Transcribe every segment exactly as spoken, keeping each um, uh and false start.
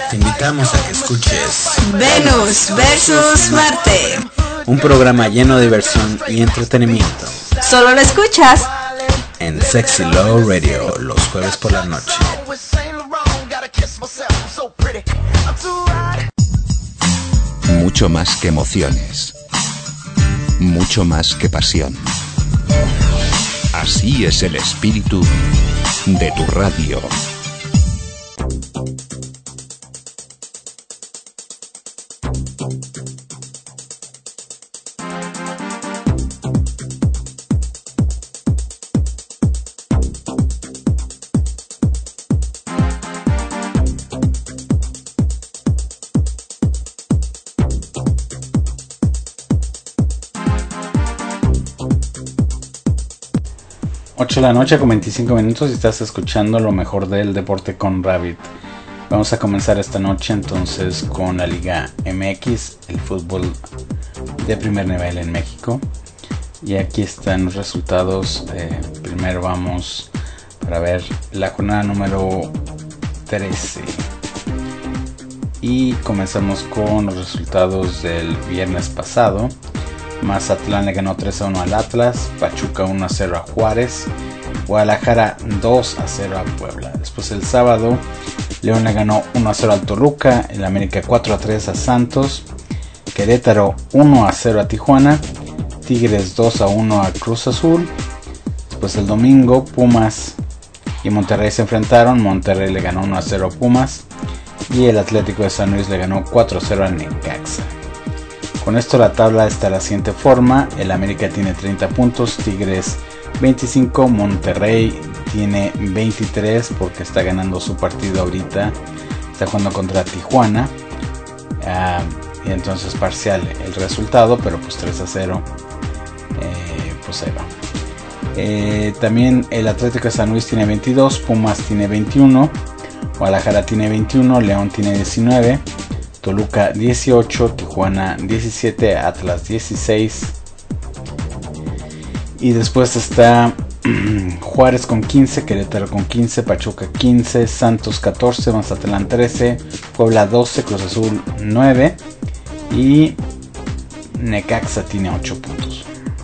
Te invitamos a que escuches Venus versus Marte, un programa lleno de diversión y entretenimiento. Solo lo escuchas en Sexy Low Radio los jueves por la noche. Mucho más que emociones, mucho más que pasión. Así es el espíritu de tu radio. ocho de la noche con veinticinco minutos y estás escuchando lo mejor del deporte con Rabbit. Vamos a comenzar esta noche entonces con la Liga M X, el fútbol de primer nivel en México. Y aquí están los resultados. Eh, primero vamos para ver la jornada número trece. Y comenzamos con los resultados del viernes pasado. Mazatlán le ganó tres a uno al Atlas, Pachuca uno a cero a Juárez, Guadalajara dos a cero a Puebla. Después el sábado, León le ganó uno a cero al Toluca, el América cuatro a tres a Santos, Querétaro uno a cero a Tijuana, Tigres dos a uno a Cruz Azul. Después el domingo, Pumas y Monterrey se enfrentaron, Monterrey le ganó uno a cero a Pumas y el Atlético de San Luis le ganó cuatro a cero al Necaxa. Con esto la tabla está de la siguiente forma: el América tiene treinta puntos, Tigres veinticinco, Monterrey tiene veintitrés porque está ganando su partido ahorita, está jugando contra Tijuana, uh, y entonces parcial el resultado, pero pues tres a cero, eh, pues ahí va. Eh, también el Atlético de San Luis tiene veintidós, Pumas tiene veintiuno, Guadalajara tiene veintiuno, León tiene diecinueve, Toluca dieciocho, Tijuana diecisiete, Atlas dieciséis. Y después está Juárez con quince, Querétaro con quince, Pachuca quince, Santos catorce, Mazatlán trece, Puebla doce, Cruz Azul nueve y Necaxa tiene ocho puntos.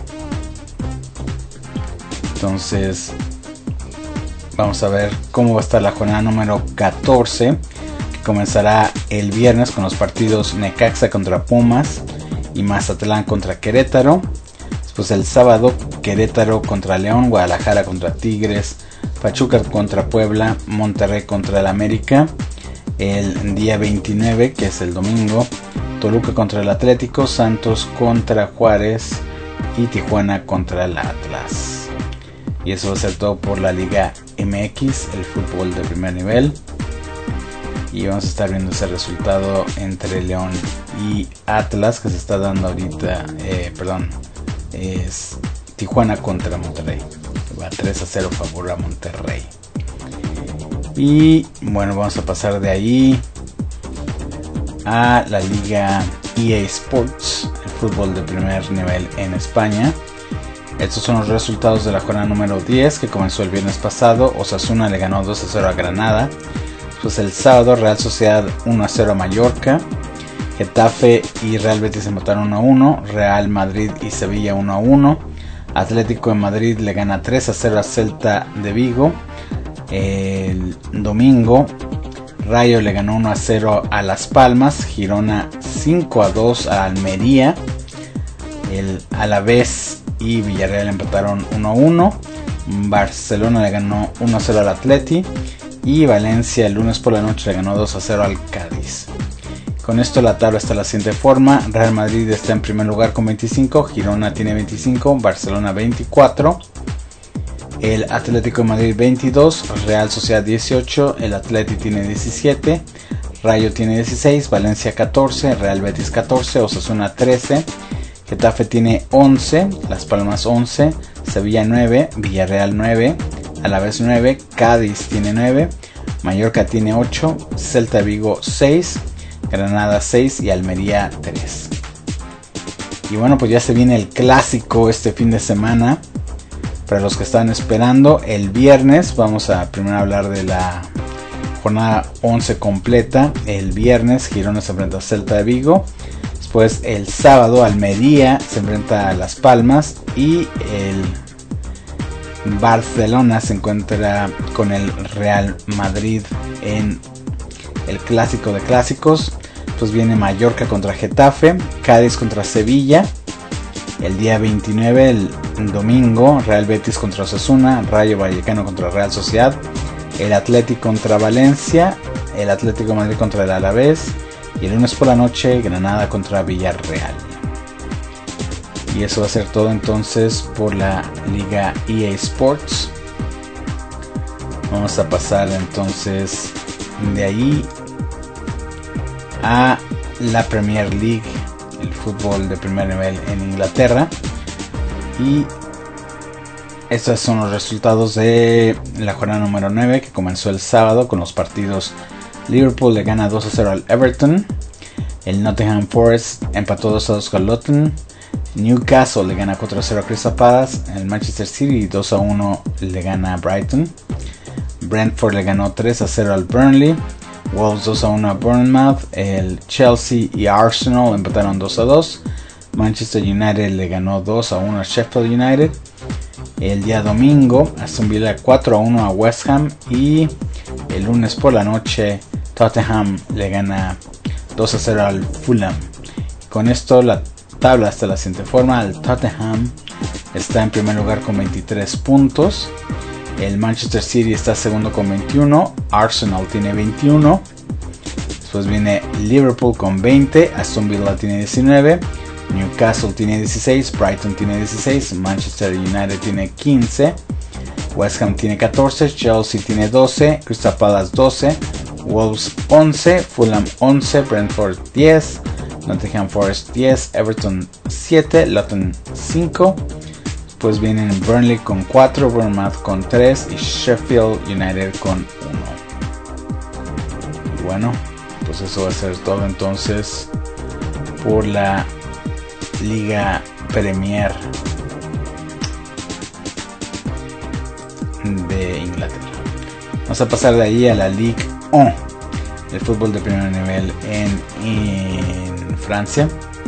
Entonces vamos a ver cómo va a estar la jornada número catorce. Comenzará el viernes con los partidos Necaxa contra Pumas y Mazatlán contra Querétaro. Después el sábado, Querétaro contra León, Guadalajara contra Tigres, Pachuca contra Puebla, Monterrey contra el América. El día veintinueve, que es el domingo, Toluca contra el Atlético, Santos contra Juárez y Tijuana contra el Atlas. Y eso va a ser todo por la Liga M X, el fútbol de primer nivel. Y vamos a estar viendo ese resultado entre León y Atlas que se está dando ahorita, eh, perdón, es Tijuana contra Monterrey. Va tres a cero favor a Monterrey. Y bueno, vamos a pasar de ahí a la Liga E A Sports, el fútbol de primer nivel en España. Estos son los resultados de la jornada número diez que comenzó el viernes pasado. Osasuna le ganó dos a cero a Granada. Pues el sábado, Real Sociedad uno a cero a Mallorca, Getafe y Real Betis empataron uno a uno, Real Madrid y Sevilla uno a uno, Atlético de Madrid le gana tres a cero a Celta de Vigo. El domingo, Rayo le ganó uno a cero a Las Palmas, Girona cinco a dos a Almería, el Alavés y Villarreal empataron uno a uno, Barcelona le ganó uno a cero al Atleti. Y Valencia el lunes por la noche le ganó dos a cero al Cádiz. Con esto la tabla está de la siguiente forma: Real Madrid está en primer lugar con veinticinco, Girona tiene veinticinco, Barcelona veinticuatro, el Atlético de Madrid veintidós, Real Sociedad dieciocho, el Atleti tiene diecisiete, Rayo tiene dieciséis, Valencia catorce, Real Betis catorce, Osasuna trece, Getafe tiene once, Las Palmas once, Sevilla nueve, Villarreal nueve, Alavés nueve, Cádiz tiene nueve, Mallorca tiene ocho, Celta de Vigo seis, Granada seis y Almería tres. Y bueno, pues ya se viene el clásico este fin de semana. Para los que están esperando, el viernes vamos a primero hablar de la jornada once completa. El viernes Girona se enfrenta a Celta de Vigo. Después el sábado Almería se enfrenta a Las Palmas. Y el Barcelona se encuentra con el Real Madrid en el clásico de clásicos. Pues viene Mallorca contra Getafe, Cádiz contra Sevilla. El día veintinueve, el domingo, Real Betis contra Osasuna, Rayo Vallecano contra Real Sociedad, el Atlético contra Valencia, el Atlético de Madrid contra el Alavés y el lunes por la noche Granada contra Villarreal. Y eso va a ser todo entonces por la Liga E A Sports. Vamos a pasar entonces de ahí a la Premier League, el fútbol de primer nivel en Inglaterra. Y estos son los resultados de la jornada número nueve, que comenzó el sábado con los partidos. Liverpool le gana dos a cero al Everton. El Nottingham Forest empató dos a dos con Luton. Newcastle le gana cuatro a cero a Crystal Palace. El Manchester City dos a uno le gana a Brighton. Brentford le ganó tres a cero al Burnley. Wolves dos a uno a Bournemouth. El Chelsea y Arsenal empataron dos a dos. Manchester United le ganó dos a uno a Sheffield United. El día domingo Aston Villa cuatro a uno a West Ham. Y el lunes por la noche Tottenham le gana dos a cero al Fulham. Con esto la tabla está de la siguiente forma. El Tottenham está en primer lugar con veintitrés puntos. El Manchester City está segundo con veintiuno. Arsenal tiene veintiuno. Después viene Liverpool con veinte. Aston Villa tiene diecinueve. Newcastle tiene dieciséis. Brighton tiene dieciséis. Manchester United tiene quince. West Ham tiene catorce. Chelsea tiene doce. Crystal Palace doce. Wolves once. Fulham once. Brentford diez. Nottingham Forest diez. Everton siete. Luton cinco. Pues vienen Burnley con cuatro, Bournemouth con tres y Sheffield United con uno. Y bueno, pues eso va a ser todo entonces por la Liga Premier de Inglaterra. Vamos a pasar de ahí a la Ligue uno, el fútbol de primer nivel en, en Francia.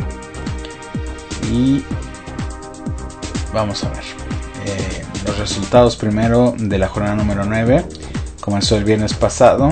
Y vamos a ver eh, los resultados primero de la jornada número nueve. Comenzó el viernes pasado.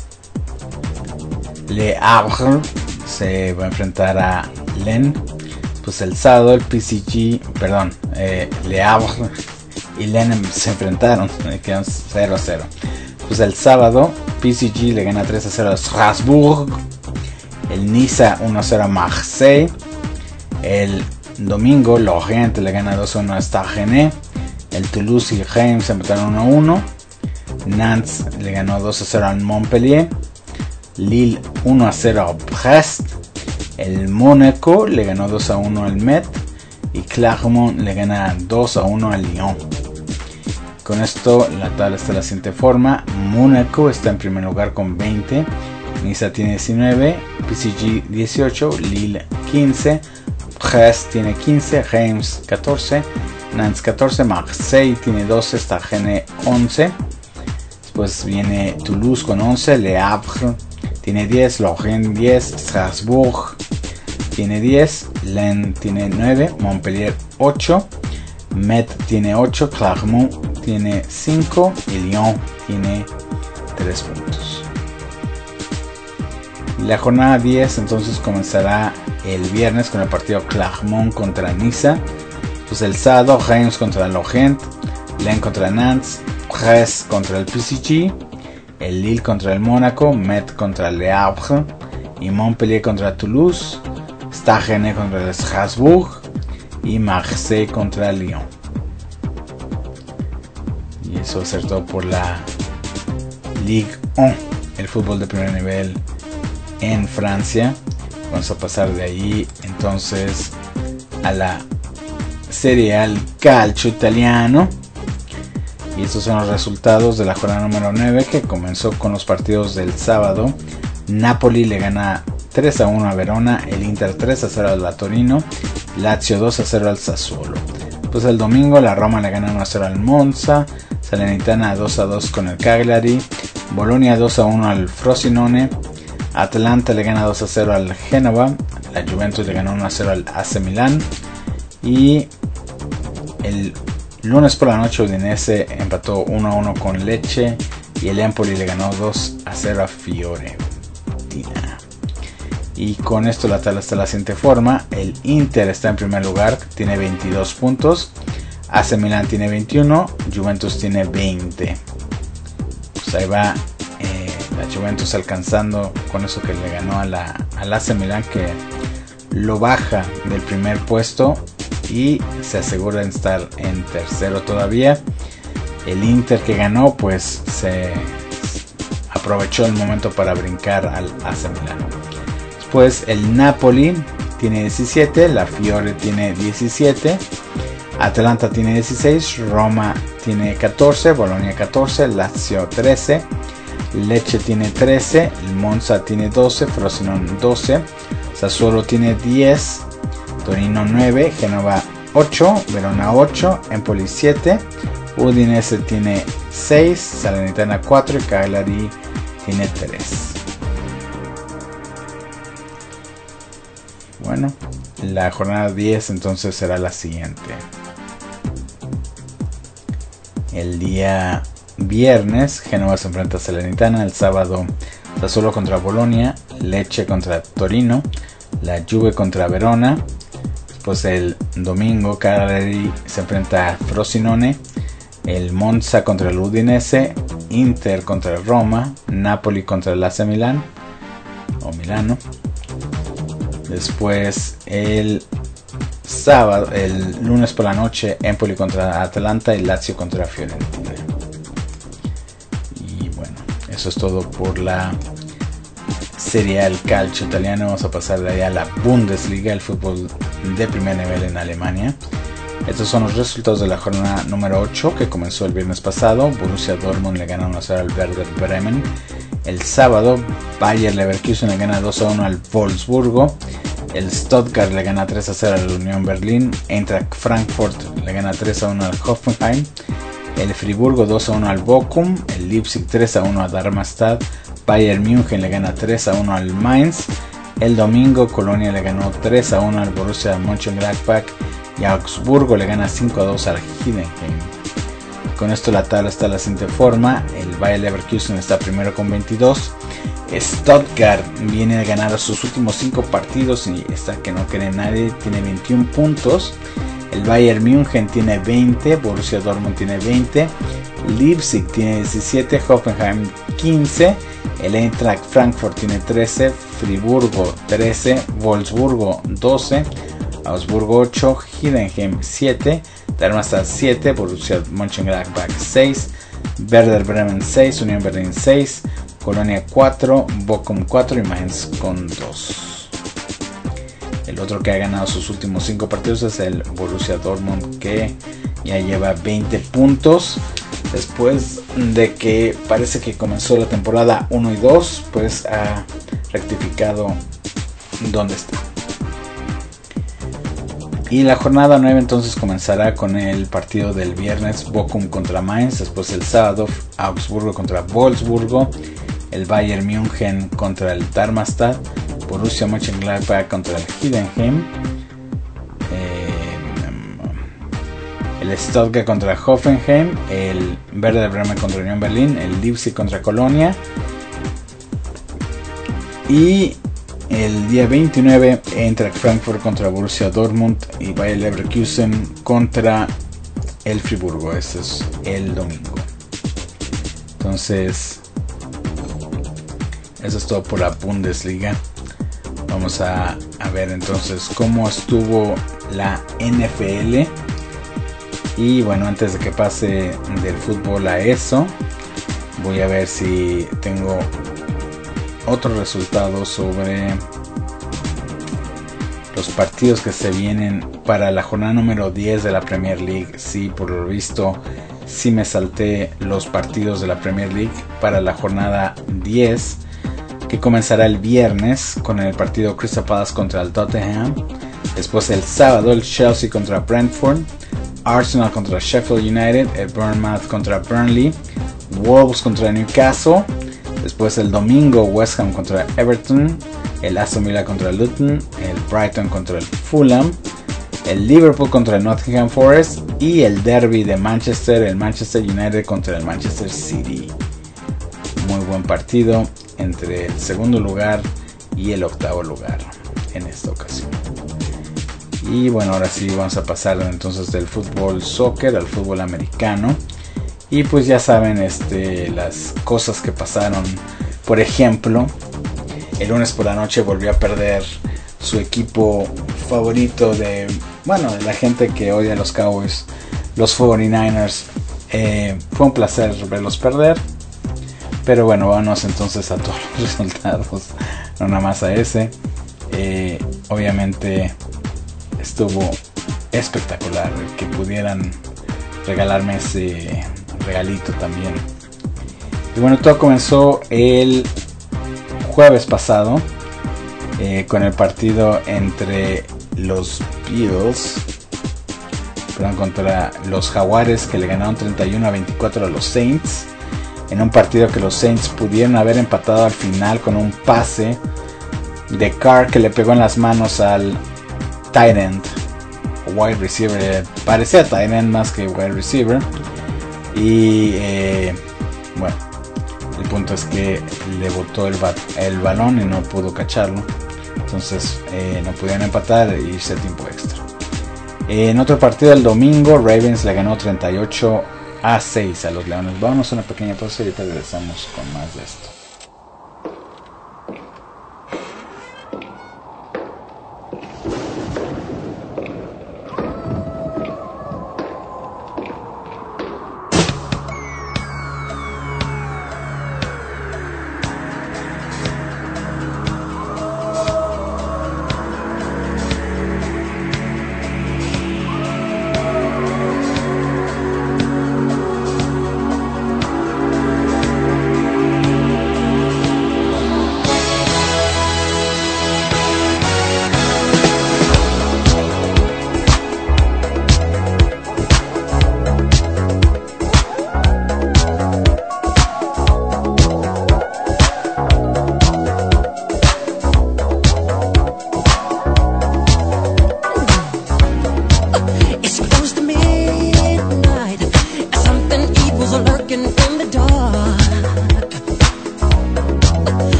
Le Havre se va a enfrentar a Lens. Pues el sábado el P S G, perdón, eh, Le Havre y Lens se enfrentaron, quedaron cero a cero. Pues el sábado P S G le gana tres a cero a Strasbourg. El Niza uno a cero a Marseille. El domingo Lorient le gana dos a uno a Stade Rennais. El Toulouse y Reims se empataron uno a uno. Nantes le ganó dos a cero al Montpellier. Lille uno a cero a Brest. El Mónaco le ganó dos a uno al Metz. Y Clermont le gana dos a uno al Lyon. Con esto la tabla está de la siguiente forma. Mónaco está en primer lugar con veinte. Niza tiene diecinueve. P S G dieciocho. Lille quince. Brest tiene quince, Reims catorce, Nantes catorce, Marseille tiene doce, Stade Rennais once. Después viene Toulouse con once, Le Havre tiene diez, Lorient diez, Strasbourg tiene diez, Lens tiene nueve, Montpellier ocho, Metz tiene ocho, Clermont tiene cinco y Lyon tiene tres puntos. La jornada diez entonces comenzará el viernes con el partido Clermont contra Niza. Pues el sábado Reims contra Lorient, Lens contra Nantes, Brest contra el P S G, el Lille contra el Mónaco, Metz contra Le Havre y Montpellier contra Toulouse, Stade Rennais contra el Strasbourg y Marseille contra Lyon. Y eso va a ser todo por la Ligue uno, el fútbol de primer nivel en Francia. Vamos a pasar de ahí entonces a la Serie A, al calcio italiano. Y estos son los resultados de la jornada número nueve, que comenzó con los partidos del sábado. Napoli le gana tres a uno a Verona, el Inter tres a cero al Torino, Lazio dos a cero al Sassuolo. Pues el domingo la Roma le gana uno a cero al Monza, Salernitana dos a dos con el Cagliari, Bolonia dos a uno al Frosinone. Atalanta le gana dos a cero al Génova. La Juventus le ganó uno a cero al A C Milán. Y el lunes por la noche Udinese empató uno a uno con Lecce. Y el Empoli le ganó dos a cero a Fiorentina. Y con esto la tabla está de la siguiente forma. El Inter está en primer lugar, tiene veintidós puntos. A C Milán tiene veintiuno. Juventus tiene veinte. Pues ahí va eh, la Juventus alcanzando con eso que le ganó a la, al A C Milán, que lo baja del primer puesto y se asegura de estar en tercero todavía. El Inter, que ganó, pues se aprovechó el momento para brincar al A C Milán. Después el Napoli tiene diecisiete, la Fiore tiene diecisiete, Atalanta tiene dieciséis, Roma tiene catorce, Bolonia catorce, Lazio trece, Lecce tiene trece, el Monza tiene doce, Frosinone doce, Sassuolo tiene diez, Torino nueve, Génova ocho, Verona ocho, Empoli siete, Udinese tiene seis, Salernitana cuatro y Cagliari tiene tres. Bueno, la jornada diez entonces será la siguiente. El día viernes Génova se enfrenta a Salernitana, el sábado Sassuolo contra Bolonia, Lecce contra Torino, la Juve contra Verona. Después el domingo Cagliari se enfrenta a Frosinone, el Monza contra el Udinese, Inter contra Roma, Napoli contra el A C Milán o Milano. Después el sábado, el lunes por la noche, Empoli contra Atalanta y Lazio contra Fiorentina. Y bueno, eso es todo por la Serie A, el calcio italiano. Vamos a pasar de ahí a la Bundesliga, el fútbol de primer nivel en Alemania. Estos son los resultados de la jornada número ocho, que comenzó el viernes pasado. Borussia Dortmund le gana uno a cero al Werder Bremen. El sábado Bayer Leverkusen le gana dos a uno al Wolfsburgo. El Stuttgart le gana tres a cero al Unión Berlín. Eintracht Frankfurt le gana tres a uno al Hoffenheim. El Friburgo dos a uno al Bochum. El Leipzig tres a uno a Darmstadt. Bayern München le gana tres a uno al Mainz. El domingo Colonia le ganó tres a uno al Borussia Mönchengladbach. Y Augsburgo le gana cinco a dos al Heidenheim. Con esto la tabla está de la siguiente forma. El Bayer Leverkusen está primero con veintidós. Stuttgart viene de ganar sus últimos cinco partidos y está que no quiere nadie, tiene veintiún puntos. El Bayern München tiene veinte, Borussia Dortmund tiene veinte, Leipzig tiene diecisiete, Hoffenheim quince, el Eintracht Frankfurt tiene trece, Friburgo trece, Wolfsburgo doce, Augsburgo ocho, Heidenheim siete, Darmstadt siete, Borussia Mönchengladbach seis, Werder Bremen seis, Unión Berlín seis, Colonia cuatro, Bochum cuatro y Mainz con dos. El otro que ha ganado sus últimos cinco partidos es el Borussia Dortmund, que ya lleva veinte puntos. Después de que parece que comenzó la temporada uno y dos, pues ha rectificado dónde está. Y la jornada nueve entonces comenzará con el partido del viernes, Bochum contra Mainz. Después el sábado, Augsburgo contra Wolfsburgo, el Bayern München contra el Darmstadt, Borussia Mönchengladbach contra el Heidenheim, eh, el Stuttgart contra Hoffenheim, el Werder Bremen contra Unión Berlín, el Leipzig contra Colonia. Y el día veintinueve, Eintracht Frankfurt contra Borussia Dortmund y Bayer Leverkusen contra el Friburgo. Este es el domingo. Entonces, eso es todo por la Bundesliga. Vamos a, a ver entonces cómo estuvo la N F L. Y bueno, antes de que pase del fútbol a eso, voy a ver si tengo otros resultados sobre los partidos que se vienen para la jornada número diez de la Premier League. Sí, por lo visto, sí me salté los partidos de la Premier League para la jornada diez, que comenzará el viernes con el partido Crystal Palace contra el Tottenham. Después el sábado el Chelsea contra Brentford, Arsenal contra Sheffield United, el Bournemouth contra Burnley, Wolves contra Newcastle. Después el domingo West Ham contra Everton, el Aston Villa contra Luton, el Brighton contra el Fulham, el Liverpool contra el Nottingham Forest y el derby de Manchester, el Manchester United contra el Manchester City. Muy buen partido entre el segundo lugar y el octavo lugar en esta ocasión. Y bueno, ahora sí vamos a pasar entonces del fútbol soccer al fútbol americano. Y pues ya saben este, las cosas que pasaron. Por ejemplo, el lunes por la noche volvió a perder su equipo favorito de, bueno, de la gente que odia a los Cowboys, los cuarenta y nueve ers. Eh, fue un placer verlos perder. Pero bueno, vamos entonces a todos los resultados, no nada más a ese. Eh, obviamente estuvo espectacular que pudieran regalarme ese regalito también. Y bueno, todo comenzó el jueves pasado eh, con el partido entre los Bills, perdón, contra los Jaguares, que le ganaron treinta y uno a veinticuatro a los Saints, en un partido que los Saints pudieron haber empatado al final con un pase de Carr que le pegó en las manos al tight end, wide receiver, parecía tight end más que wide receiver. Y eh, bueno, el punto es que le botó el, ba- el balón y no pudo cacharlo. Entonces eh, no pudieron empatar e irse a tiempo extra. Eh, en otro partido el domingo, Ravens le ganó treinta y ocho a seis a los Leones. Vamos a una pequeña pausa y ahorita regresamos con más de esto.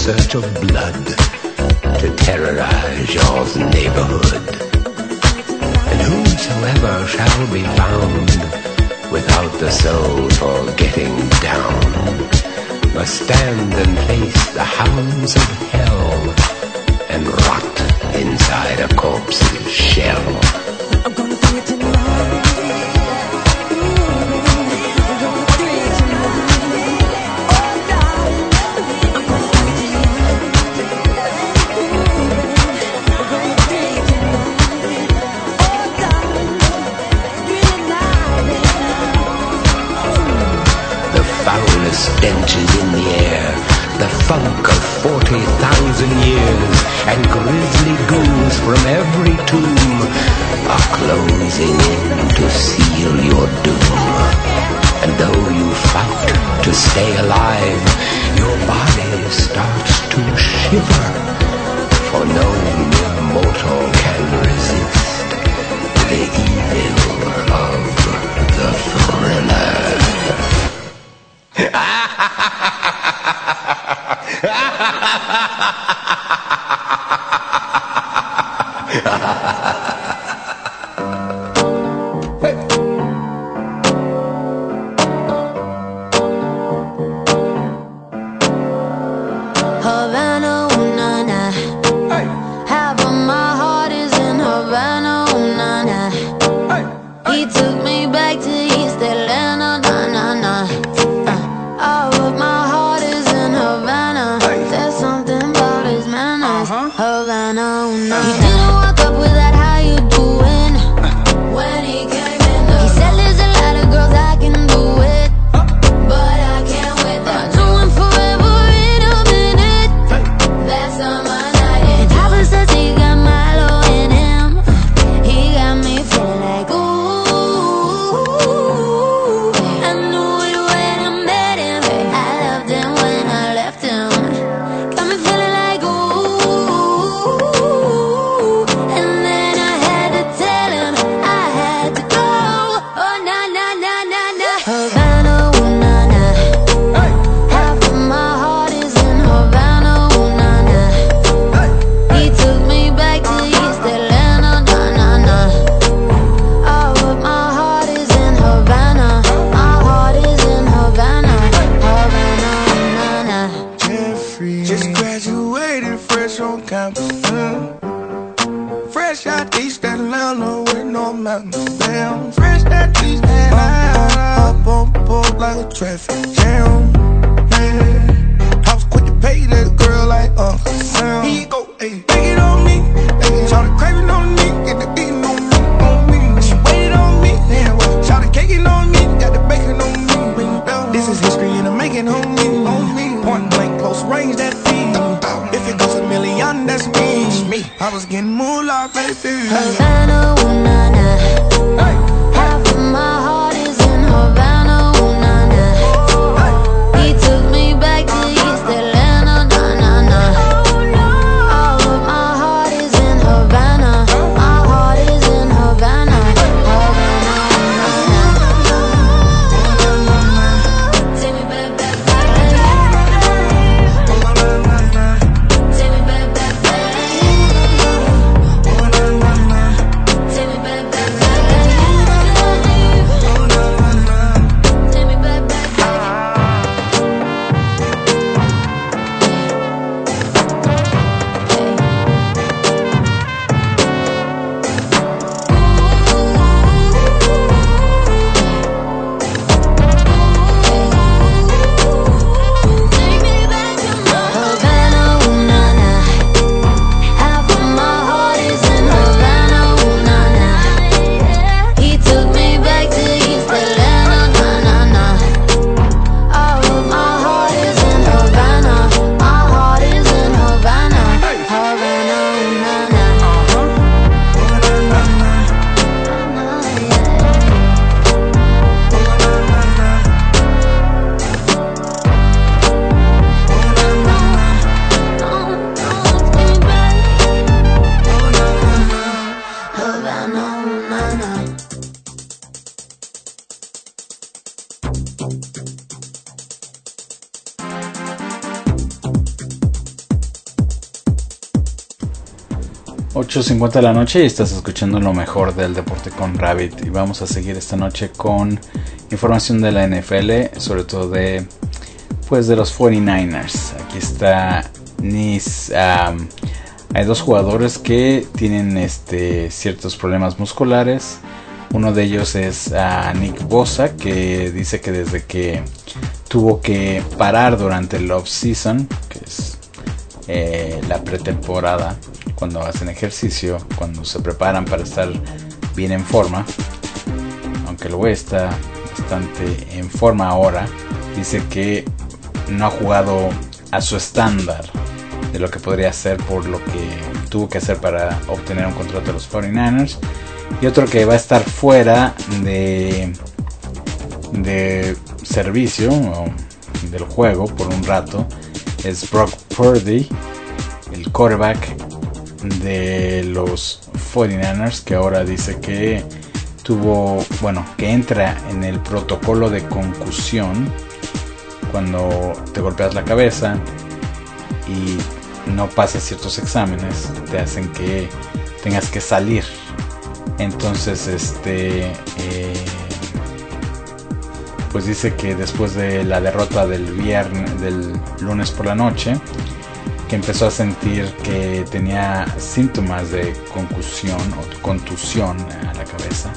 search of blood to terrorize your neighborhood. And whosoever shall be found without the soul for getting down must stand and face the hounds of hell and rot inside a corpse's shell. I'm gonna do it tonight. Stench is in the air, the funk of forty thousand years, and grisly ghouls from every tomb are closing in to seal your doom. And though you fight to stay alive, your body starts to shiver, for no mere mortal can resist the evil of the thriller. Havana, ooh, na, na. Hey. Half of my heart is in Havana, ooh, na, na. Hey. He took me back to East Atlanta, na, na, na. Uh, all of my heart is in Havana. Hey. There's something about his manners. Uh-huh. Havana, ooh, na, na. He didn't walk up with that, how you doing? Uh. When he came in the he said there's a lot of girls I can do it, uh. but I can't with that. Uh. Doing forever in a minute. Hey. That's on my night. And Papa says he got Milo in him. He got me feeling like ooh. I knew it when I met him. I loved him when I left him. Got me feeling like ooh. And then I had to tell him I had to go. Oh na na na na na. Havana, ooh na na. Hey. Half of my heart is in Havana, ooh na na. Hey. He took me back to East Atlanta, na na na. All of my heart is in Havana. My heart is in Havana. Havana, ooh na na. Jeffrey just graduated fresh on campus. Mm. Fresh out East Atlanta with no mountains down. Fresh out East Atlanta, up on board like a traffic jam. Man, I was quick to pay that girl like Uncle Sam. He go, ayy, take it on me. Ayy, shout the craving on me, get the eating on me, on me. She waited on me, damn, shout the caking on me, got the bacon on me. This is history and I'm making on me, on me. Point blank, close range, that feed. If it goes a million, that's me. I was getting moolah, baby. Havana, ooh na na. Hey. Half of my heart is in Havana, ooh na na. He took me back to East Atlanta, na na na. All of my heart is in Havana. My heart is in Havana. Havana, ooh na na. Take me back, back, back. Take me back, back, back. Take me back, back, back. ocho cincuenta de la noche y estás escuchando lo mejor del deporte con Rabbit. Y vamos a seguir esta noche con información de la N F L, sobre todo de pues de los cuarenta y nueve ers. Aquí está Nis. Um, hay dos jugadores que tienen este ciertos problemas musculares. Uno de ellos es uh, Nick Bosa, que dice que desde que tuvo que parar durante el off-season, que es eh, la pretemporada, cuando hacen ejercicio, cuando se preparan para estar bien en forma, aunque el güey está bastante en forma ahora, dice que no ha jugado a su estándar de lo que podría hacer por lo que tuvo que hacer para obtener un contrato de los cuarenta y nueve ers. Y otro que va a estar fuera de, de servicio o del juego por un rato es Brock Purdy, el quarterback de los cuarenta y nueve ers, que ahora dice que tuvo, bueno, que entra en el protocolo de concusión cuando te golpeas la cabeza y no pasas ciertos exámenes, te hacen que tengas que salir. Entonces este eh, pues dice que después de la derrota del viernes, del lunes por la noche, que empezó a sentir que tenía síntomas de concusión o contusión a la cabeza.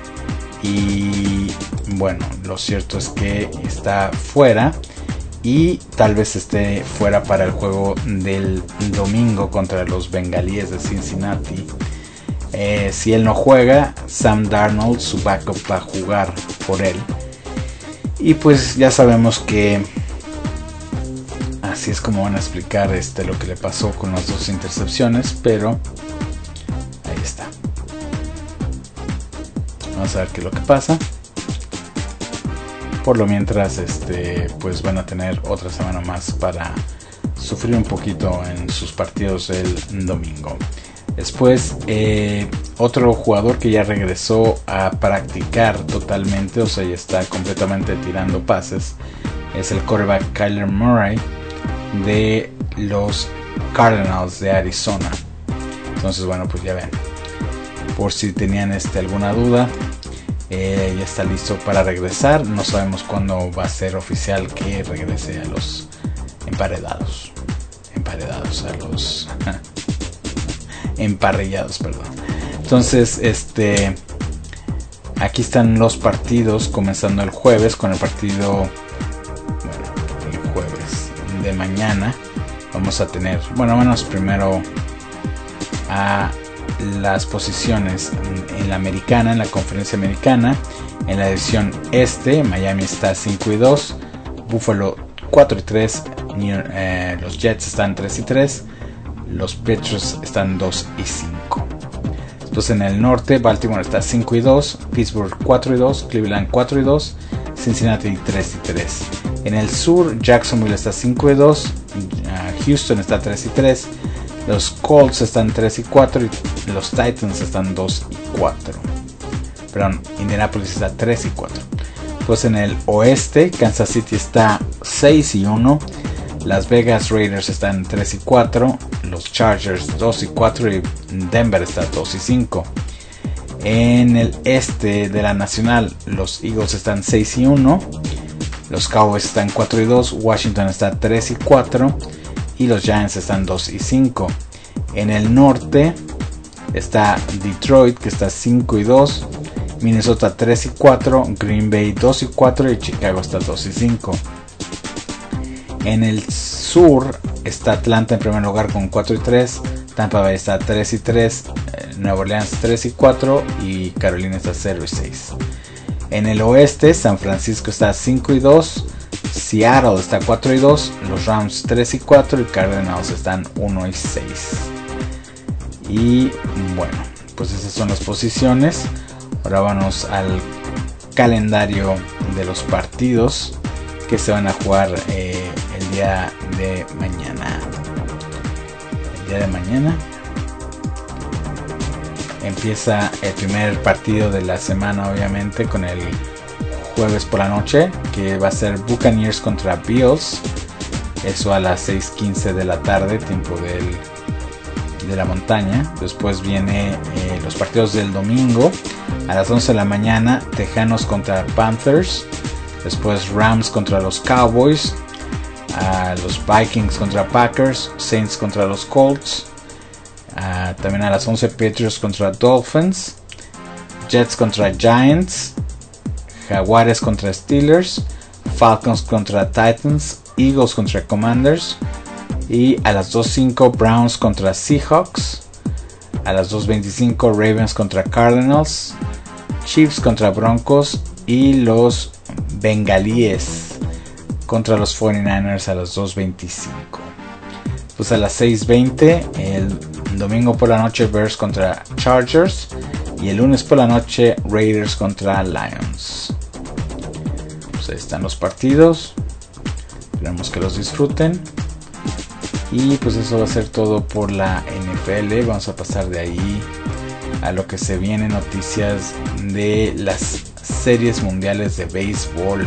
Y bueno, lo cierto es que está fuera y tal vez esté fuera para el juego del domingo contra los Bengalíes de Cincinnati. Eh, si él no juega, Sam Darnold, su backup, va a jugar por él. Y pues ya sabemos que así es como van a explicar este, lo que le pasó con las dos intercepciones, pero ahí está. Vamos a ver qué es lo que pasa. Por lo mientras, este, pues van a tener otra semana más para sufrir un poquito en sus partidos el domingo. Después, eh, otro jugador que ya regresó a practicar totalmente, o sea, ya está completamente tirando pases, es el quarterback Kyler Murray de los Cardinals de Arizona. Entonces, bueno, pues ya ven, por si tenían este, alguna duda, eh, ya está listo para regresar. No sabemos cuándo va a ser oficial que regrese a los emparedados, emparedados a los emparrillados, perdón. Entonces, este, aquí están los partidos, comenzando el jueves con el partido, bueno, el jueves de mañana. Vamos a tener, bueno, vamos primero a las posiciones en la americana, en la conferencia americana. En la división este, Miami está cinco y dos, Buffalo cuatro y tres, eh, los Jets están tres y tres, los Patriots están dos y cinco. Después en el norte, Baltimore está cinco y dos, Pittsburgh cuatro y dos, Cleveland cuatro y dos, Cincinnati tres y tres. En el sur, Jacksonville está cinco y dos, uh, Houston está tres y tres, los Colts están tres y cuatro y los Titans están dos y cuatro. Perdón, Indianapolis está tres y cuatro. Pues en el oeste, Kansas City está seis y uno, Las Vegas Raiders están tres y cuatro, los Chargers dos y cuatro y Denver está dos y cinco. En el este de la nacional, los Eagles están seis y uno, los Cowboys están cuatro y dos, Washington está tres y cuatro y los Giants están dos y cinco. En el norte está Detroit, que está cinco y dos, Minnesota tres y cuatro, Green Bay dos y cuatro y Chicago está dos y cinco. En el sur está Atlanta en primer lugar con cuatro y tres, Tampa Bay está tres y tres, Nueva Orleans tres y cuatro y Carolina está cero y seis. En el oeste, San Francisco está cinco y dos, Seattle está cuatro y dos, los Rams tres y cuatro y Cardinals están uno y seis. Y bueno, pues esas son las posiciones. Ahora vamos al calendario de los partidos que se van a jugar eh, el día de mañana. El día de mañana empieza el primer partido de la semana, obviamente, con el jueves por la noche, que va a ser Buccaneers contra Bills. Eso a las seis quince de la tarde, tiempo del, de la montaña. Después viene eh, los partidos del domingo a las once de la mañana, Tejanos contra Panthers. Después Rams contra los Cowboys, a los Vikings contra Packers, Saints contra los Colts. Uh, también a las once Patriots contra Dolphins, Jets contra Giants, Jaguares contra Steelers, Falcons contra Titans, Eagles contra Commanders. Y a las dos cinco Browns contra Seahawks. A las dos veinticinco Ravens contra Cardinals, Chiefs contra Broncos y los Bengalíes contra los cuarenta y nueve ers a las dos veinticinco. Pues a las seis veinte el domingo por la noche Bears contra Chargers y el lunes por la noche Raiders contra Lions. Pues ahí están los partidos. Esperemos que los disfruten. Y pues eso va a ser todo por la N F L. Vamos a pasar de ahí a lo que se viene, noticias de las series mundiales de béisbol.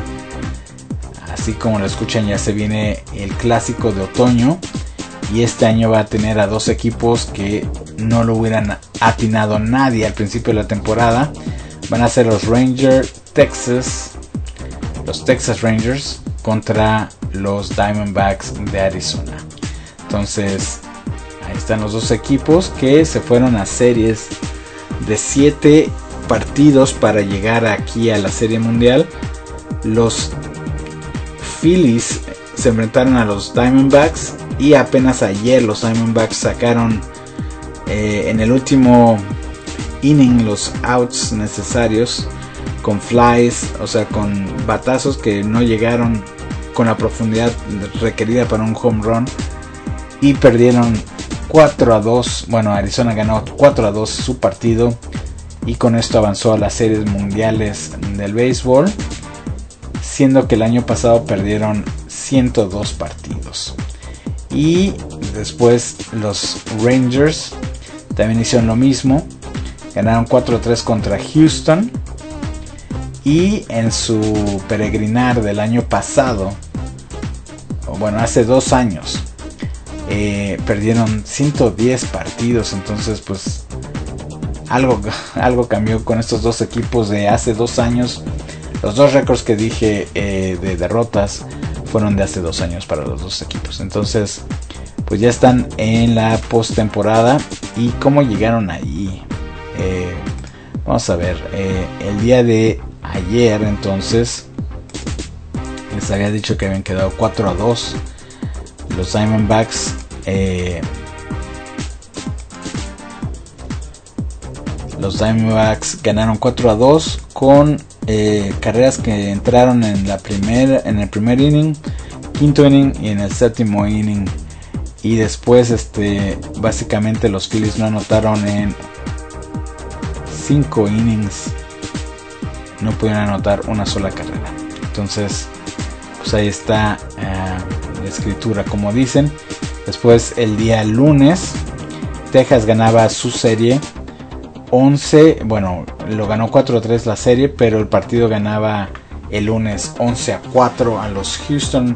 Así como lo escuchan, ya se viene el clásico de otoño. Y este año va a tener a dos equipos que no lo hubieran atinado nadie al principio de la temporada. Van a ser los Rangers Texas, los Texas Rangers contra los Diamondbacks de Arizona. Entonces ahí están los dos equipos que se fueron a series de siete partidos para llegar aquí a la Serie Mundial. Los Phillies se enfrentaron a los Diamondbacks y apenas ayer los Diamondbacks sacaron eh, en el último inning los outs necesarios con flies, o sea, con batazos que no llegaron con la profundidad requerida para un home run. Y perdieron cuatro a dos. Bueno, Arizona ganó cuatro a dos su partido. Y con esto avanzó a las series mundiales del béisbol. Siendo que el año pasado perdieron ciento dos partidos. Y después los Rangers también hicieron lo mismo. Ganaron cuatro a tres contra Houston. Y en su peregrinar del año pasado, o bueno, hace dos años, Eh, perdieron ciento diez partidos. Entonces pues algo, algo cambió con estos dos equipos de hace dos años. Los dos récords que dije eh, de derrotas fueron de hace dos años para los dos equipos. Entonces pues ya están en la postemporada. ¿Y cómo llegaron ahí? Eh, vamos a ver. Eh, el día de ayer entonces les había dicho que habían quedado cuatro a dos. Los Diamondbacks eh, los Diamondbacks ganaron cuatro a dos con eh, carreras que entraron en la primer, en el primer inning, quinto inning y en el séptimo inning. Y después este básicamente los Phillies no anotaron en cinco innings, no pudieron anotar una sola carrera. Entonces pues ahí está uh, la escritura, como dicen. Después el día lunes Texas ganaba su serie once, bueno, lo ganó cuatro a tres la serie, pero el partido ganaba el lunes once a cuatro a los Houston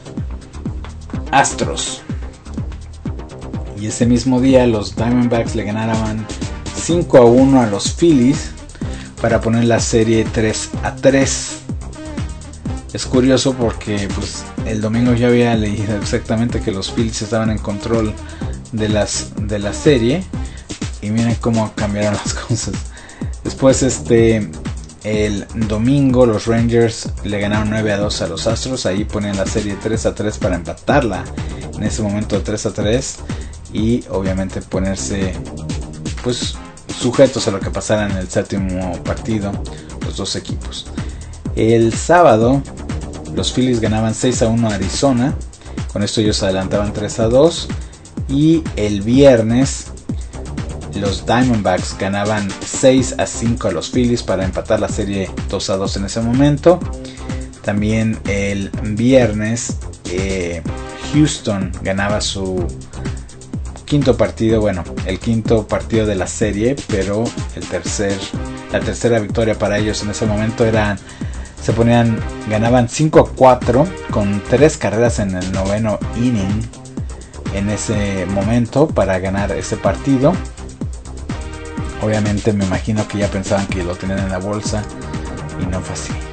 Astros. Y ese mismo día los Diamondbacks le ganaban cinco a uno a los Phillies para poner la serie tres a tres. Es curioso porque pues el domingo ya había leído exactamente que los Phillies estaban en control de las de la serie y miren cómo cambiaron las cosas. Después este el domingo los Rangers le ganaron nueve a dos a los Astros, ahí ponen la serie tres a tres para empatarla en ese momento tres a tres y obviamente ponerse pues sujetos a lo que pasara en el séptimo partido los dos equipos. El sábado los Phillies ganaban seis a uno a Arizona, con esto ellos adelantaban tres a dos. Y el viernes los Diamondbacks ganaban seis a cinco a los Phillies para empatar la serie dos a dos en ese momento. También el viernes eh, Houston ganaba su quinto partido, bueno, el quinto partido de la serie, pero el tercer, la tercera victoria para ellos en ese momento eran, se ponían, ganaban cinco a cuatro con tres carreras en el noveno inning en ese momento para ganar ese partido. Obviamente me imagino que ya pensaban que lo tenían en la bolsa y no fue así.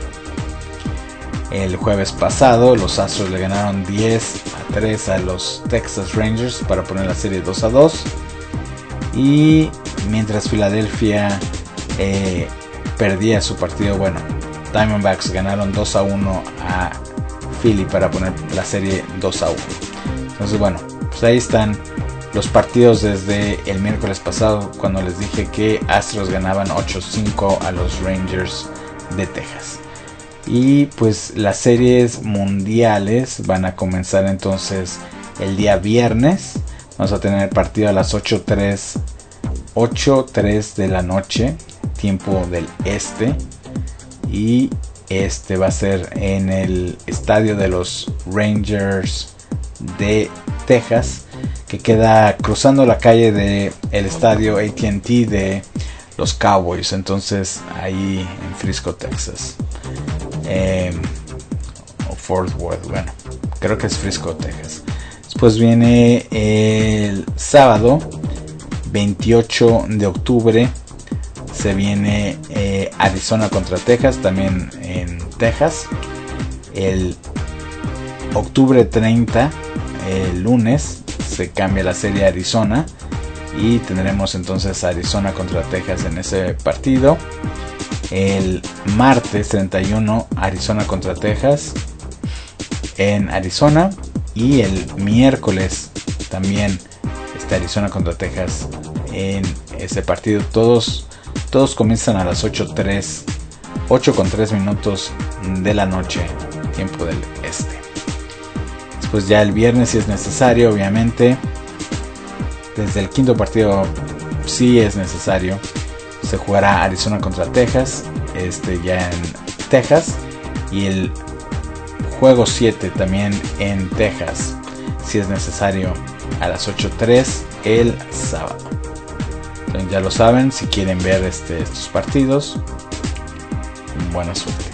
El jueves pasado los Astros le ganaron diez a tres a los Texas Rangers para poner la serie dos a dos. Y mientras Filadelfia eh, perdía su partido, bueno, Diamondbacks ganaron dos a uno a Philly para poner la serie dos a uno. Entonces bueno, pues ahí están los partidos desde el miércoles pasado, cuando les dije que Astros ganaban ocho cinco a los Rangers de Texas. Y pues las series mundiales van a comenzar entonces el día viernes. Vamos a tener partido a las ocho tres de la noche, tiempo del este. Y este va a ser en el estadio de los Rangers de Texas, que queda cruzando la calle del estadio A T and T de los Cowboys. Entonces ahí en Frisco, Texas. Eh, o Fort Worth, bueno, creo que es Frisco, Texas. Después viene el sábado veintiocho de octubre. Se viene eh, Arizona contra Texas, también en Texas. El octubre treinta, el lunes, se cambia la serie a Arizona. Y tendremos entonces Arizona contra Texas en ese partido. El martes treinta y uno, Arizona contra Texas en Arizona. Y el miércoles también está Arizona contra Texas en ese partido. Todos, todos comienzan a las ocho con tres minutos de la noche, tiempo del este. Después ya el viernes, si es necesario, obviamente, desde el quinto partido, si es necesario, se jugará Arizona contra Texas, este ya en Texas. Y el juego siete también en Texas, si es necesario, a las ocho tres el sábado. Entonces ya lo saben, si quieren ver este, estos partidos, buena suerte.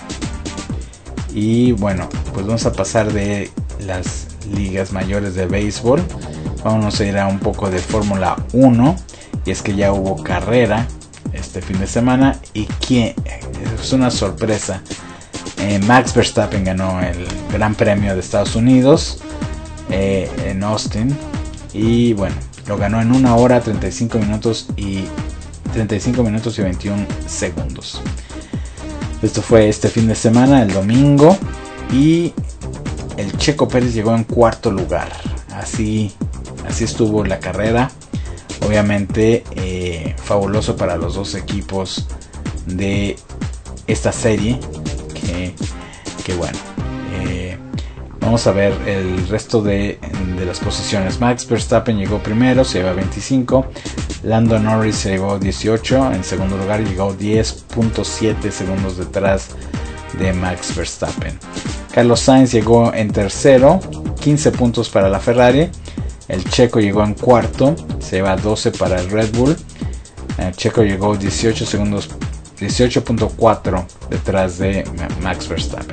Y bueno, pues vamos a pasar de las ligas mayores de béisbol. Vamos a ir a un poco de Fórmula uno. Y es que ya hubo carrera este fin de semana. Y que es una sorpresa. Eh, Max Verstappen ganó el Gran Premio de Estados Unidos eh, en Austin. Y bueno, lo ganó en una hora, treinta y cinco minutos y treinta y cinco minutos y veintiún segundos. Esto fue este fin de semana, el domingo. Y el Checo Pérez llegó en cuarto lugar. Así, así estuvo la carrera. Obviamente eh, fabuloso para los dos equipos de esta serie. Que, que bueno. Eh, vamos a ver el resto de, de las posiciones. Max Verstappen llegó primero, se lleva veinticinco. Lando Norris se llevó dieciocho. En segundo lugar llegó diez punto siete segundos detrás de Max Verstappen. Carlos Sainz llegó en tercero, quince puntos para la Ferrari. El Checo llegó en cuarto, se lleva doce para el Red Bull. El Checo llegó dieciocho segundos, dieciocho punto cuatro detrás de Max Verstappen.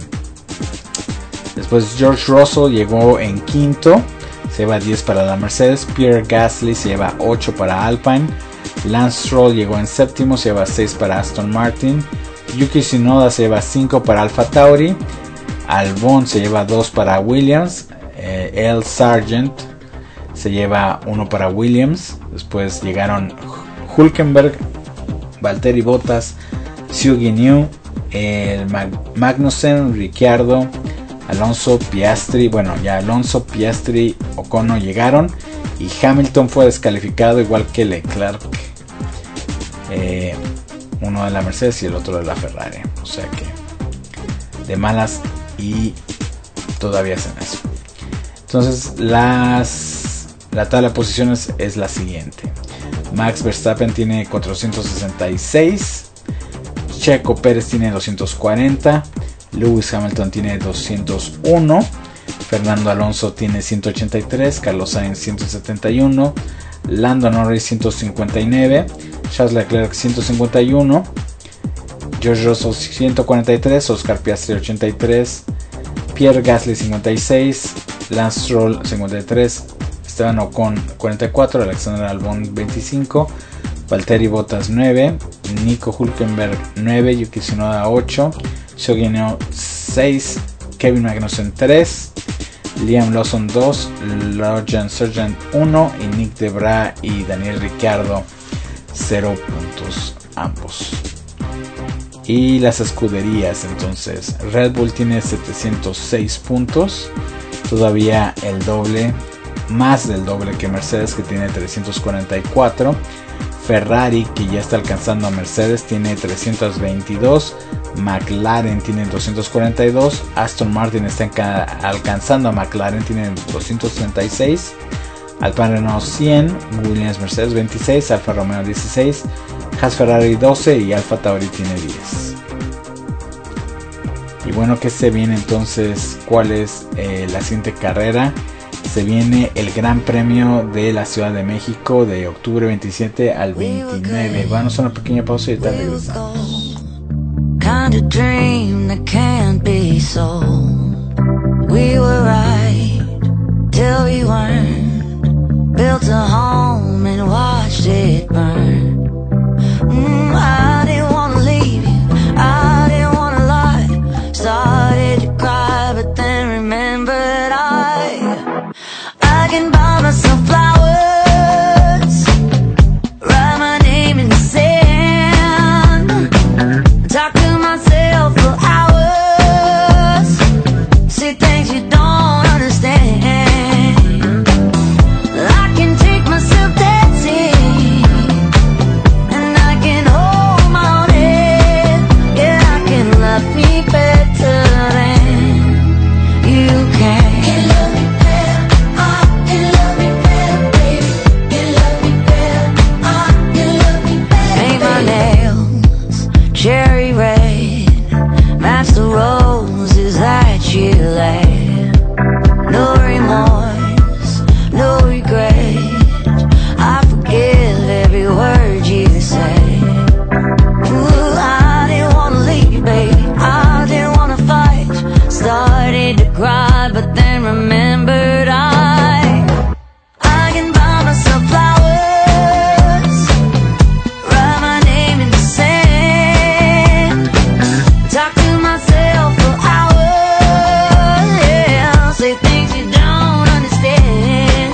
Después George Russell llegó en quinto, se lleva diez para la Mercedes. Pierre Gasly se lleva ocho para Alpine. Lance Stroll llegó en séptimo, se lleva seis para Aston Martin. Yuki Tsunoda se lleva cinco para Alfa Tauri. Albon se lleva dos para Williams. Eh, El Sargent se lleva uno para Williams. Después llegaron Hülkenberg, Valtteri Bottas, Zhou Guanyu, el Mag- Magnussen, Ricciardo, Alonso, Piastri. Bueno, ya Alonso, Piastri, Ocon llegaron. Y Hamilton fue descalificado, igual que Leclerc. Eh, uno de la Mercedes y el otro de la Ferrari. O sea que de malas y todavía hacen eso. Entonces las, la tabla de posiciones es la siguiente. Max Verstappen tiene cuatrocientos sesenta y seis. Checo Pérez tiene doscientos cuarenta. Lewis Hamilton tiene doscientos uno. Fernando Alonso tiene ciento ochenta y tres. Carlos Sainz ciento setenta y uno. Lando Norris ciento cincuenta y nueve. Charles Leclerc ciento cincuenta y uno. George Russell ciento cuarenta y tres. Oscar Piastri ochenta y tres. Pierre Gasly cincuenta y seis. Lance Stroll cincuenta y tres. Esteban Ocon cuarenta y cuatro, Alexander Albon veinticinco, Valtteri Bottas nueve, Nico Hülkenberg nueve, Yuki Tsunoda ocho, Shoji Neo seis, Kevin Magnussen tres, Liam Lawson dos, Logan Sargent uno y Nick Debra y Daniel Ricciardo cero puntos ambos. Y las escuderías, entonces Red Bull tiene setecientos seis puntos, todavía el doble, más del doble que Mercedes, que tiene trescientos cuarenta y cuatro. Ferrari, que ya está alcanzando a Mercedes, tiene trescientos veintidós. McLaren tiene doscientos cuarenta y dos. Aston Martin está alcanzando a McLaren, tiene doscientos treinta y seis. Alfa Renault cien, Williams Mercedes veintiséis, Alfa Romeo dieciséis, Haas Ferrari doce y Alfa Tauri tiene diez. Y bueno, ¿qué se viene entonces? ¿Cuál es eh, la siguiente carrera? Se viene el Gran Premio de la Ciudad de México de octubre veintisiete al veintinueve. Vamos a una pequeña pausa y tal regresamos. Kind of dream that can't be sold. We were right till we weren't. Built a home and watched it burn. Mm, I didn't wanna leave you, I didn't wanna lie. Started to cry, but then remembered I I can buy myself flowers, write my name in the sand, talk to myself for hours, say things you don't understand. I can take myself dancing, and I can hold my own head. Yeah, I can love me better than you can. Can love me better, I can love me better, baby. Can love me better, I can love me better. Paint my nails cherry red, match the roses that you laid. No remorse, no regret. I forgive every word you say. Ooh, I didn't wanna leave, baby, I didn't wanna fight. Started to cry, but then remembered I I can buy myself flowers, write my name in the sand, talk to myself for hours, yeah, say things you don't understand.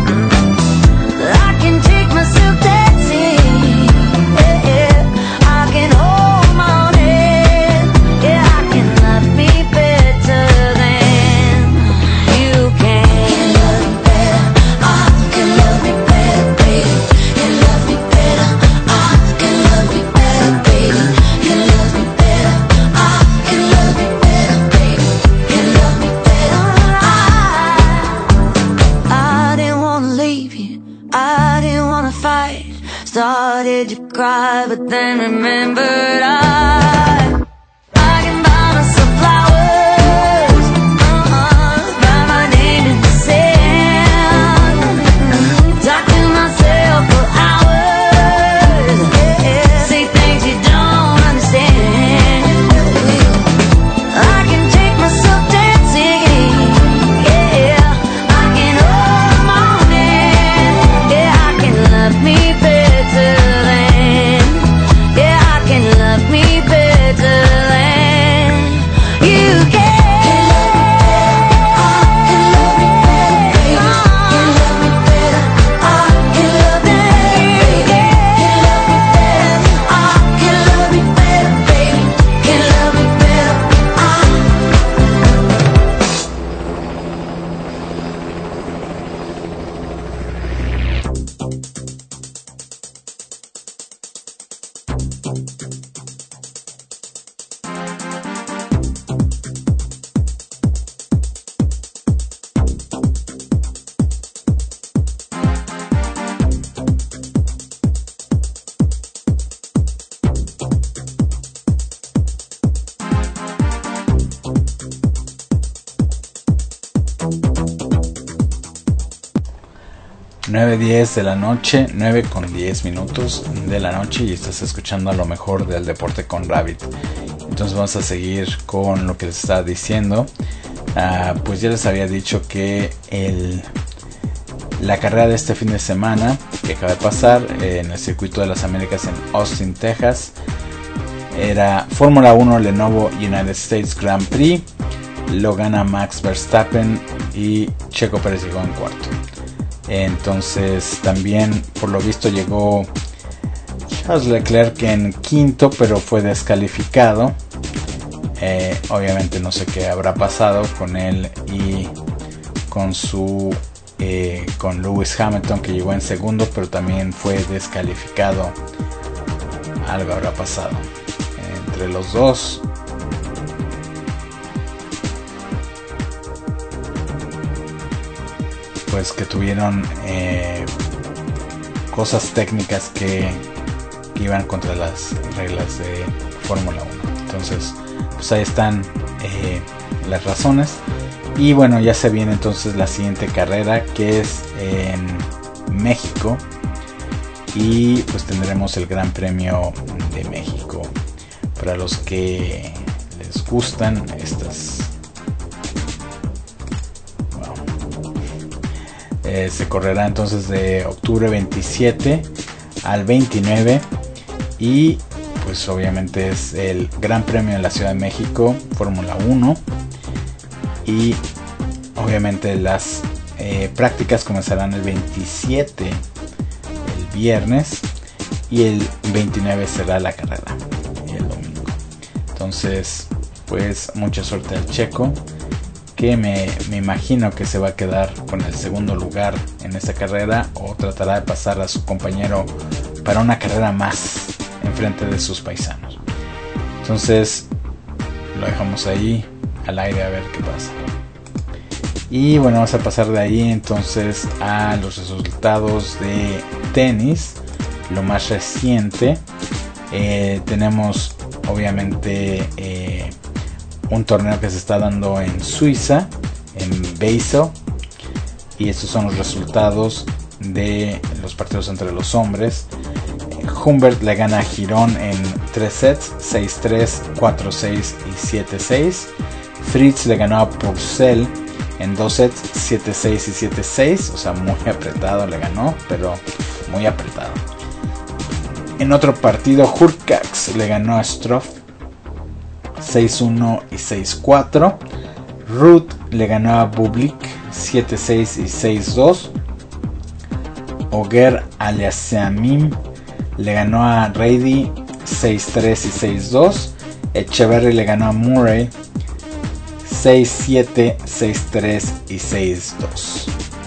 I can take myself dancing, yeah, yeah. I can hold my own head, yeah, I can love me better than you can. Can love me better, I can love me better, baby. Can love me better, I can love me better, baby. Can love me better, I can love me better, baby. Can love me better, I I didn't wanna leave you, I didn't wanna fight. Started to cry, but then remembered I I can buy myself flowers, uh-uh, write my name in the sand, talk to myself for hours, yeah, say things you don't understand. I can take myself dancing, yeah, I can hold my own hand, yeah, I can love me better than, yeah, I can love me better than you can. nueve diez de la noche, nueve con diez minutos de la noche, y estás escuchando a lo mejor del deporte con Rabbit. Entonces vamos a seguir con lo que les estaba diciendo. Uh, pues ya les había dicho que el la carrera de este fin de semana que acaba de pasar eh, en el circuito de las Américas en Austin, Texas, era Fórmula uno Lenovo United States Grand Prix. Lo gana Max Verstappen y Checo Pérez llegó en cuarto. Entonces también por lo visto llegó Charles Leclerc en quinto, pero fue descalificado. Eh, obviamente no sé qué habrá pasado con él y con su eh, con Lewis Hamilton, que llegó en segundo, pero también fue descalificado. Algo habrá pasado entre los dos. Pues que tuvieron eh, cosas técnicas que, que iban contra las reglas de Fórmula uno. Entonces pues ahí están eh, las razones. Y bueno, ya se viene entonces la siguiente carrera, que es en México, y pues tendremos el Gran Premio de México. Para los que les gustan estas, Eh, se correrá entonces de octubre veintisiete al veintinueve, y pues obviamente es el Gran Premio de la Ciudad de México, Fórmula uno, y obviamente las eh, prácticas comenzarán el veintisiete, el viernes, y el veintinueve será la carrera, el domingo. Entonces pues mucha suerte al Checo, que me, me imagino que se va a quedar con el segundo lugar en esta carrera, o tratará de pasar a su compañero para una carrera más en frente de sus paisanos. Entonces lo dejamos ahí al aire a ver qué pasa. Y bueno, vamos a pasar de ahí entonces a los resultados de tenis, lo más reciente. Eh, tenemos obviamente eh, un torneo que se está dando en Suiza, en Basel, y estos son los resultados de los partidos entre los hombres. Humbert le gana a Girón en tres sets, seis tres, cuatro seis y siete seis. Fritz le ganó a Purcell en dos sets, siete seis y siete seis, o sea, muy apretado le ganó, pero muy apretado. En otro partido, Hurkacz le ganó a Struff seis uno y seis cuatro. Ruth le ganó a Bublik siete seis y seis dos. Ogier Aliassiamim le ganó a Reidy seis tres y seis dos. Echeverry le ganó a Murray seis siete, seis tres y seis dos.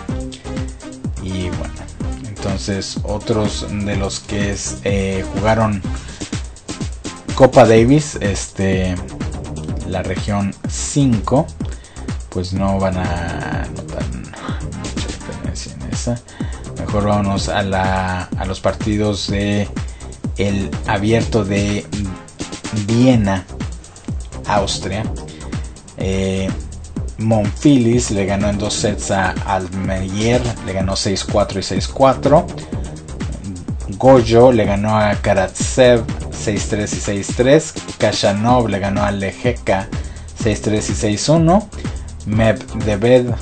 Y bueno, entonces otros de los que es, eh, jugaron Copa Davis, este, la región cinco, pues no van a notar mucha diferencia en esa. Mejor vámonos a, la, a los partidos de el abierto de Viena, Austria. Eh, Monfils le ganó en dos sets a Almeyer, le ganó seis cuatro y seis cuatro. Goyo le ganó a Karatsev seis tres y seis tres. Kashanov le ganó a Lejeka seis tres y seis uno. Medvedev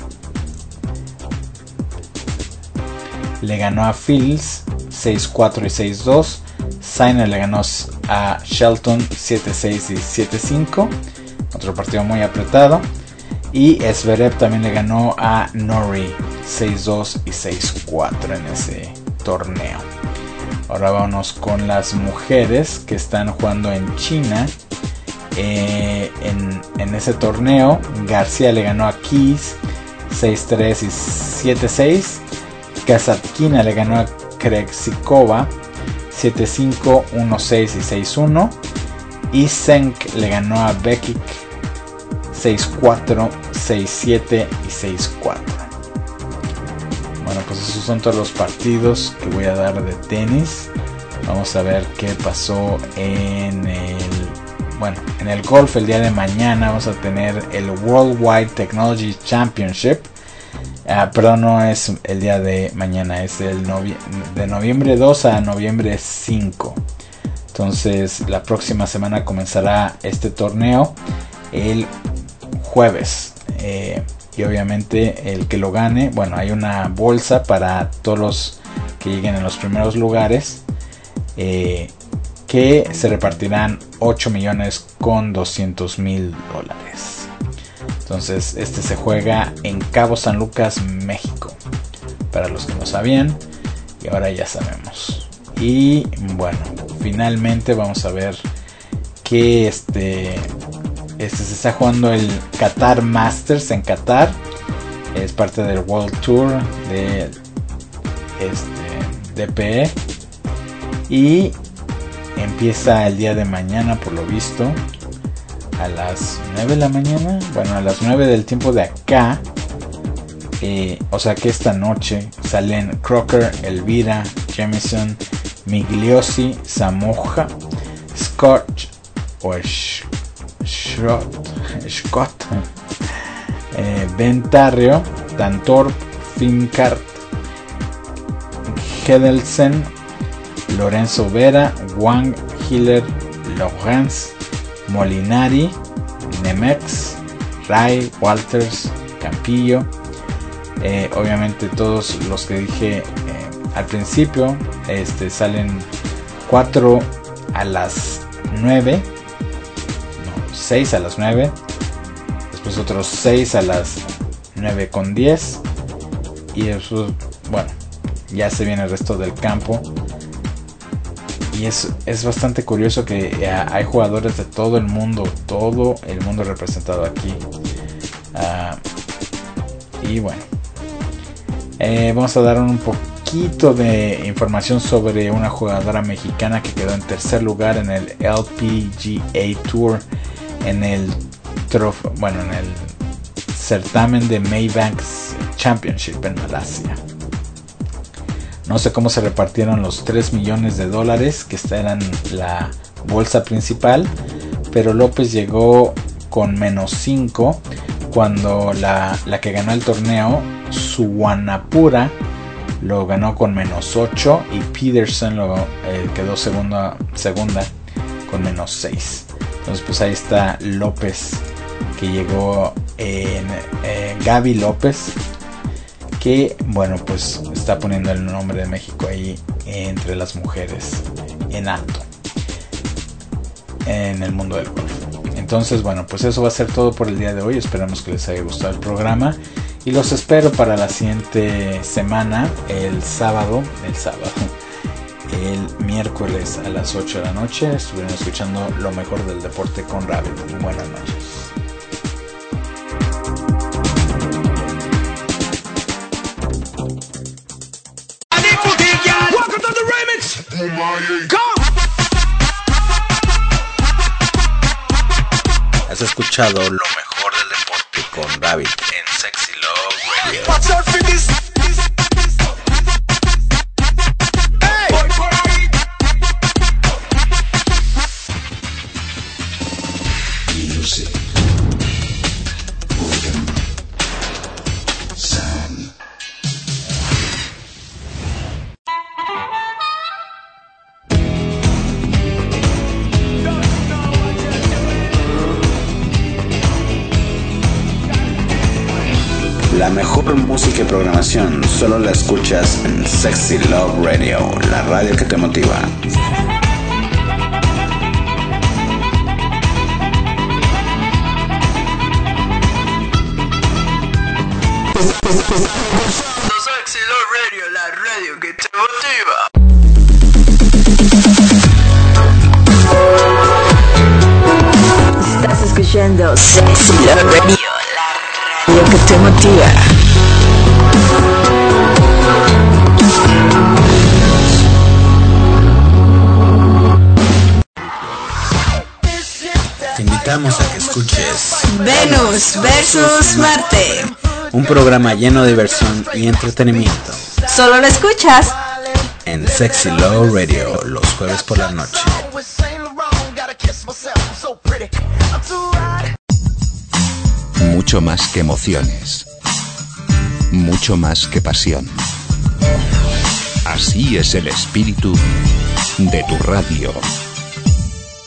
le ganó a Fils seis cuatro y seis dos. Sinner le ganó a Shelton siete seis y siete cinco. Otro partido muy apretado. Y Zverev también le ganó a Norrie seis dos y seis cuatro en ese torneo. Ahora vámonos con las mujeres que están jugando en China. Eh, en, en ese torneo, García le ganó a Keys seis tres y siete seis. Kasatkina le ganó a Krejcikova siete cinco, uno seis y seis uno. Y Senk le ganó a Bekic seis cuatro, seis siete y seis cuatro. Bueno, pues esos son todos los partidos que voy a dar de tenis. Vamos a ver qué pasó en el, bueno, en el golf. El día de mañana vamos a tener el Worldwide Technology Championship. Uh, perdón, no es el día de mañana, es el novie- de noviembre dos a noviembre cinco. Entonces la próxima semana comenzará este torneo el jueves. Eh, y obviamente el que lo gane, bueno, hay una bolsa para todos los que lleguen en los primeros lugares, eh, que se repartirán ocho millones con doscientos mil dólares. Entonces este se juega en Cabo San Lucas, México, para los que no sabían, y ahora ya sabemos. Y bueno, finalmente vamos a ver que este, este se está jugando el Qatar Masters en Qatar. Es parte del World Tour de este D P E y empieza el día de mañana, por lo visto, a las nueve de la mañana. Bueno, a las nueve del tiempo de acá. Eh, o sea que esta noche salen Crocker, Elvira, Jamison, Migliosi, Samoja, Scott o Sh- Scott, Scott eh, Ben Tarrio, Dantorp, Finkart, Hedelsen, Lorenzo Vera, Wang, Hiller, Lorenz, Molinari, Nemex, Ray, Walters, Campillo. Eh, obviamente todos los que dije eh, al principio, este, salen cuatro a las nueve, no, seis a las nueve, después otros seis a las nueve con diez, y eso, bueno, ya se viene el resto del campo. Y es, es bastante curioso que hay jugadores de todo el mundo, todo el mundo representado aquí. Uh, y bueno, eh, vamos a dar un poquito de información sobre una jugadora mexicana que quedó en tercer lugar en el L P G A Tour, en el trof- bueno, en el certamen de Maybank Championship en Malasia. No sé cómo se repartieron los tres millones de dólares que eran la bolsa principal, pero López llegó con menos cinco cuando la, la que ganó el torneo, Suwanapura, lo ganó con menos ocho y Peterson lo, eh, quedó segunda, segunda con menos seis. Entonces pues ahí está López, que llegó en eh, Gaby López, que bueno, pues está poniendo el nombre de México ahí entre las mujeres en alto en el mundo del golf. Entonces bueno, pues eso va a ser todo por el día de hoy. Esperamos que les haya gustado el programa y los espero para la siguiente semana, el sábado el sábado el miércoles a las ocho de la noche. Estuvieron escuchando lo mejor del deporte con Rabbit. Buenas noches. Has escuchado lo mejor del deporte con Rabbit en Sexy Love Radio. Music, rhythm, sound. La mejor música y programación solo la escuchas en Sexy Love Radio, la radio que te motiva. Sexy Love Radio, la radio que te motiva. Estás escuchando Sexy Love Radio, la radio que te motiva. Te invitamos a que escuches Venus versus Marte. un programa lleno de diversión y entretenimiento Solo lo escuchas en Sexy Love Radio los jueves por la noche. Mucho más que emociones, mucho más que pasión. Así es el espíritu de tu radio.